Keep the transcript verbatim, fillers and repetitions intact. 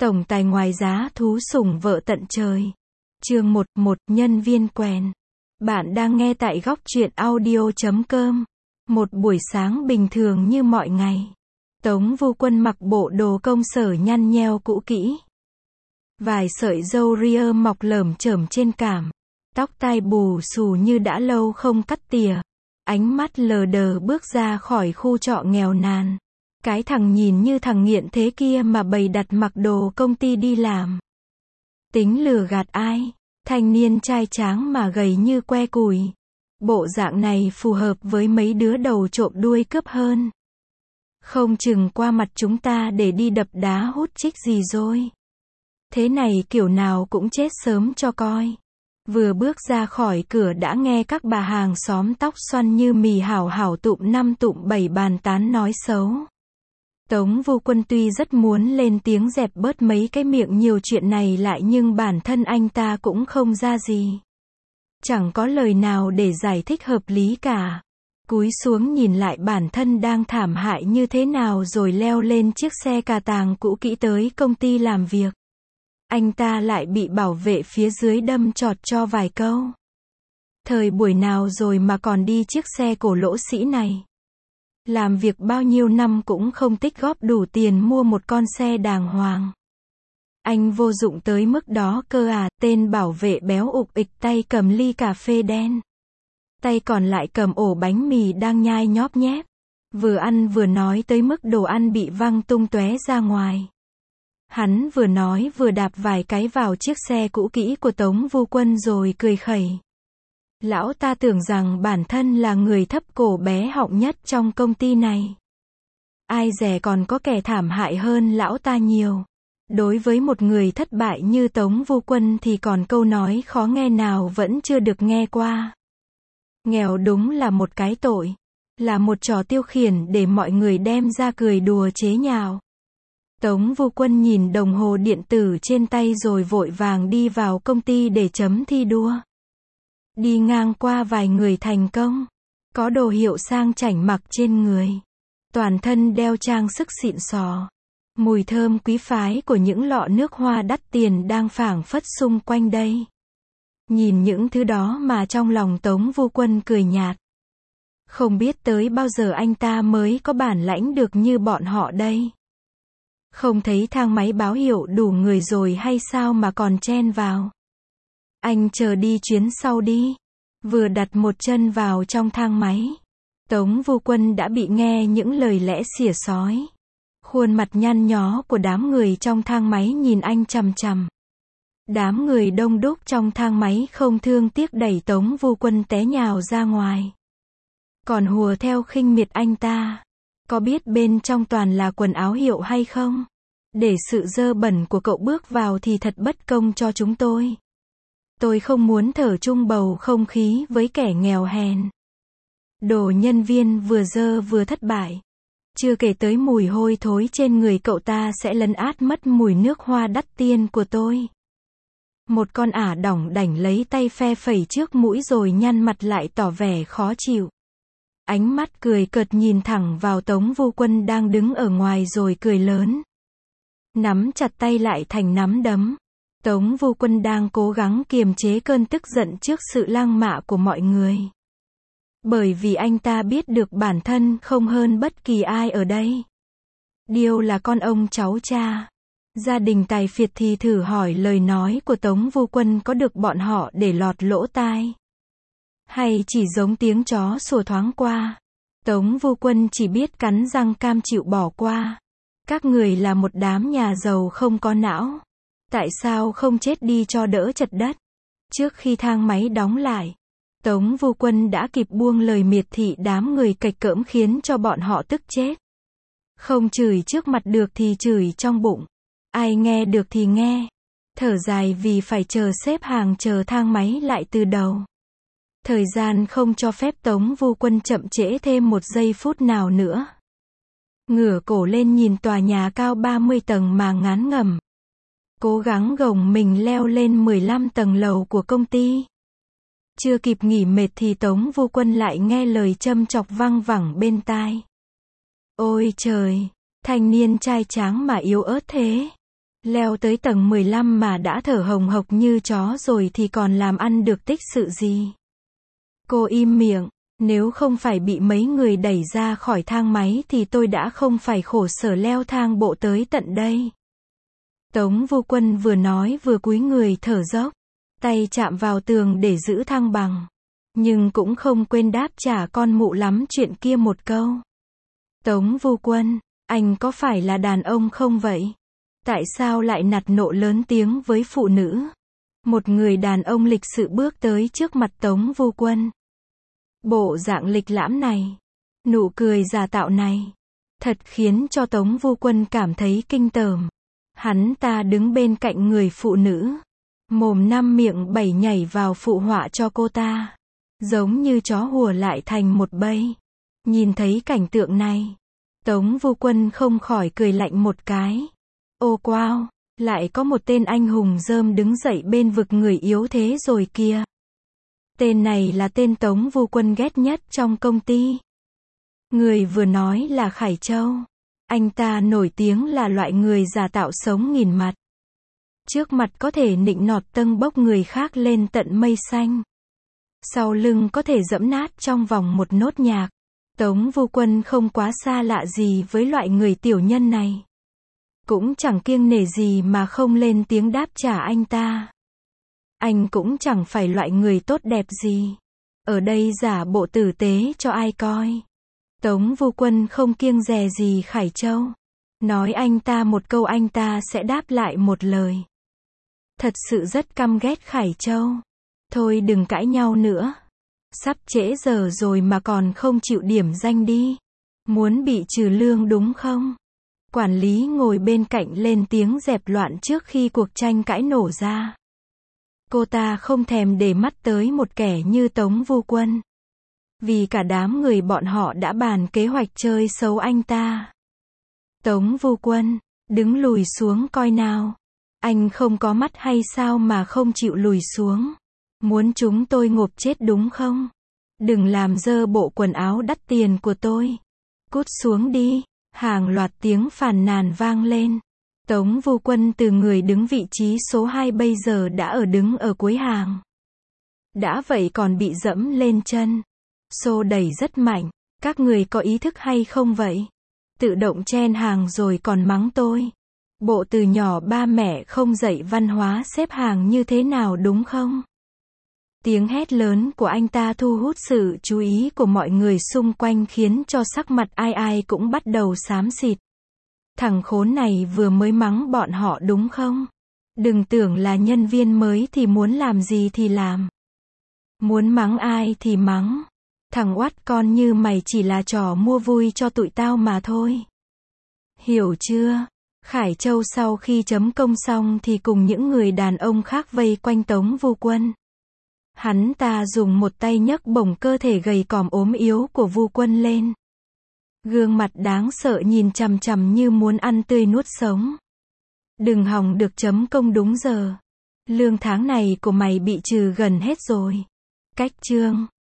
Tổng tài ngoài giá thú sủng vợ tận trời. Chương một, một nhân viên quèn. Bạn đang nghe tại góc truyện audio chấm com. Một buổi sáng bình thường như mọi ngày. Tống Vu Quân mặc bộ đồ công sở nhăn nheo cũ kỹ. Vài sợi râu ria mọc lởm chởm trên cằm. Tóc tai bù xù như đã lâu không cắt tỉa. Ánh mắt lờ đờ bước ra khỏi khu trọ nghèo nàn. Cái thằng nhìn như thằng nghiện thế kia mà bày đặt mặc đồ công ty đi làm. Tính lừa gạt ai? Thanh niên trai tráng mà gầy như que củi. Bộ dạng này phù hợp với mấy đứa đầu trộm đuôi cướp hơn. Không chừng qua mặt chúng ta để đi đập đá hút chích gì rồi. Thế này kiểu nào cũng chết sớm cho coi. Vừa bước ra khỏi cửa đã nghe các bà hàng xóm tóc xoăn như mì hảo hảo tụm năm tụm bảy bàn tán nói xấu. Tống Vu Quân tuy rất muốn lên tiếng dẹp bớt mấy cái miệng nhiều chuyện này lại nhưng bản thân anh ta cũng không ra gì. Chẳng có lời nào để giải thích hợp lý cả. Cúi xuống nhìn lại bản thân đang thảm hại như thế nào rồi leo lên chiếc xe cà tàng cũ kỹ tới công ty làm việc. Anh ta lại bị bảo vệ phía dưới đâm chọt cho vài câu. Thời buổi nào rồi mà còn đi chiếc xe cổ lỗ sĩ này. Làm việc bao nhiêu năm cũng không tích góp đủ tiền mua một con xe đàng hoàng. Anh vô dụng tới mức đó cơ à, tên bảo vệ béo ục ịch tay cầm ly cà phê đen. Tay còn lại cầm ổ bánh mì đang nhai nhóp nhép. Vừa ăn vừa nói tới mức đồ ăn bị văng tung tóe ra ngoài. Hắn vừa nói vừa đạp vài cái vào chiếc xe cũ kỹ của Tống Vu Quân rồi cười khẩy. Lão ta tưởng rằng bản thân là người thấp cổ bé họng nhất trong công ty này. Ai dè còn có kẻ thảm hại hơn lão ta nhiều. Đối với một người thất bại như Tống Vu Quân thì còn câu nói khó nghe nào vẫn chưa được nghe qua. Nghèo đúng là một cái tội. Là một trò tiêu khiển để mọi người đem ra cười đùa chế nhạo. Tống Vu Quân nhìn đồng hồ điện tử trên tay rồi vội vàng đi vào công ty để chấm thi đua. Đi ngang qua vài người thành công, có đồ hiệu sang chảnh mặc trên người, toàn thân đeo trang sức xịn sò, mùi thơm quý phái của những lọ nước hoa đắt tiền đang phảng phất xung quanh đây. Nhìn những thứ đó mà trong lòng Tống Vu Quân cười nhạt. Không biết tới bao giờ anh ta mới có bản lãnh được như bọn họ đây. Không thấy thang máy báo hiệu đủ người rồi hay sao mà còn chen vào. Anh chờ đi chuyến sau đi. Vừa đặt một chân vào trong thang máy, Tống Vu Quân đã bị nghe những lời lẽ xỉa xói. Khuôn mặt nhăn nhó của đám người trong thang máy nhìn anh chằm chằm. Đám người đông đúc trong thang máy không thương tiếc đẩy Tống Vu Quân té nhào ra ngoài. Còn hùa theo khinh miệt anh ta. Có biết bên trong toàn là quần áo hiệu hay không? Để sự dơ bẩn của cậu bước vào thì thật bất công cho chúng tôi. Tôi không muốn thở chung bầu không khí với kẻ nghèo hèn. Đồ nhân viên vừa dơ vừa thất bại. Chưa kể tới mùi hôi thối trên người cậu ta sẽ lấn át mất mùi nước hoa đắt tiền của tôi. Một con ả đỏng đảnh lấy tay phe phẩy trước mũi rồi nhăn mặt lại tỏ vẻ khó chịu. Ánh mắt cười cợt nhìn thẳng vào Tống Vu Quân đang đứng ở ngoài rồi cười lớn. Nắm chặt tay lại thành nắm đấm. Tống Vu Quân đang cố gắng kiềm chế cơn tức giận trước sự lăng mạ của mọi người. Bởi vì anh ta biết được bản thân không hơn bất kỳ ai ở đây. Điêu là con ông cháu cha. Gia đình tài phiệt thì thử hỏi lời nói của Tống Vu Quân có được bọn họ để lọt lỗ tai. Hay chỉ giống tiếng chó sủa thoáng qua. Tống Vu Quân chỉ biết cắn răng cam chịu bỏ qua. Các người là một đám nhà giàu không có não. Tại sao không chết đi cho đỡ chật đất? Trước khi thang máy đóng lại, Tống Vu Quân đã kịp buông lời miệt thị đám người cạch cỡm khiến cho bọn họ tức chết. Không chửi trước mặt được thì chửi trong bụng. Ai nghe được thì nghe. Thở dài vì phải chờ xếp hàng chờ thang máy lại từ đầu. Thời gian không cho phép Tống Vu Quân chậm trễ thêm một giây phút nào nữa. Ngửa cổ lên nhìn tòa nhà cao ba mươi tầng mà ngán ngẩm. Cố gắng gồng mình leo lên mười lăm tầng lầu của công ty. Chưa kịp nghỉ mệt thì Tống Vu Quân lại nghe lời châm chọc văng vẳng bên tai. Ôi trời, thanh niên trai tráng mà yếu ớt thế. Leo tới tầng mười lăm mà đã thở hồng hộc như chó rồi thì còn làm ăn được tích sự gì. Cô im miệng, nếu không phải bị mấy người đẩy ra khỏi thang máy thì tôi đã không phải khổ sở leo thang bộ tới tận đây. Tống Vô Quân vừa nói vừa cúi người thở dốc, tay chạm vào tường để giữ thăng bằng. Nhưng cũng không quên đáp trả con mụ lắm chuyện kia một câu. Tống Vô Quân, anh có phải là đàn ông không vậy? Tại sao lại nạt nộ lớn tiếng với phụ nữ? Một người đàn ông lịch sự bước tới trước mặt Tống Vô Quân. Bộ dạng lịch lãm này, nụ cười giả tạo này, thật khiến cho Tống Vô Quân cảm thấy kinh tởm. Hắn ta đứng bên cạnh người phụ nữ, mồm năm miệng bảy nhảy vào phụ họa cho cô ta, giống như chó hùa lại thành một bầy. Nhìn thấy cảnh tượng này, Tống Vô Quân không khỏi cười lạnh một cái. Ô wow, lại có một tên anh hùng rơm đứng dậy bên vực người yếu thế rồi kìa. Tên này là tên Tống Vô Quân ghét nhất trong công ty. Người vừa nói là Khải Châu. Anh ta nổi tiếng là loại người giả tạo sống nghìn mặt. Trước mặt có thể nịnh nọt tâng bốc người khác lên tận mây xanh. Sau lưng có thể giẫm nát trong vòng một nốt nhạc. Tống Vô Quân không quá xa lạ gì với loại người tiểu nhân này. Cũng chẳng kiêng nể gì mà không lên tiếng đáp trả anh ta. Anh cũng chẳng phải loại người tốt đẹp gì. Ở đây giả bộ tử tế cho ai coi. Tống Vô Quân không kiêng dè gì Khải Châu. Nói anh ta một câu anh ta sẽ đáp lại một lời. Thật sự rất căm ghét Khải Châu. Thôi đừng cãi nhau nữa. Sắp trễ giờ rồi mà còn không chịu điểm danh đi. Muốn bị trừ lương đúng không? Quản lý ngồi bên cạnh lên tiếng dẹp loạn trước khi cuộc tranh cãi nổ ra. Cô ta không thèm để mắt tới một kẻ như Tống Vô Quân. Vì cả đám người bọn họ đã bàn kế hoạch chơi xấu anh ta. Tống Vô Quân, đứng lùi xuống coi nào. Anh không có mắt hay sao mà không chịu lùi xuống? Muốn chúng tôi ngộp chết đúng không? Đừng làm dơ bộ quần áo đắt tiền của tôi. Cút xuống đi. Hàng loạt tiếng phàn nàn vang lên. Tống Vô Quân từ người đứng vị trí số hai bây giờ đã ở đứng ở cuối hàng. Đã vậy còn bị dẫm lên chân. Xô đẩy rất mạnh. Các người có ý thức hay không vậy? Tự động chen hàng rồi còn mắng tôi. Bộ từ nhỏ ba mẹ không dạy văn hóa xếp hàng như thế nào đúng không? Tiếng hét lớn của anh ta thu hút sự chú ý của mọi người xung quanh khiến cho sắc mặt ai ai cũng bắt đầu xám xịt. Thằng khốn này vừa mới mắng bọn họ đúng không? Đừng tưởng là nhân viên mới thì muốn làm gì thì làm. Muốn mắng ai thì mắng. Thằng oắt con như mày chỉ là trò mua vui cho tụi tao mà thôi. Hiểu chưa? Khải Châu sau khi chấm công xong thì cùng những người đàn ông khác vây quanh Tống Vô Quân. Hắn ta dùng một tay nhấc bổng cơ thể gầy còm ốm yếu của Vô Quân lên. Gương mặt đáng sợ nhìn chằm chằm như muốn ăn tươi nuốt sống. Đừng hòng được chấm công đúng giờ. Lương tháng này của mày bị trừ gần hết rồi. Cách chương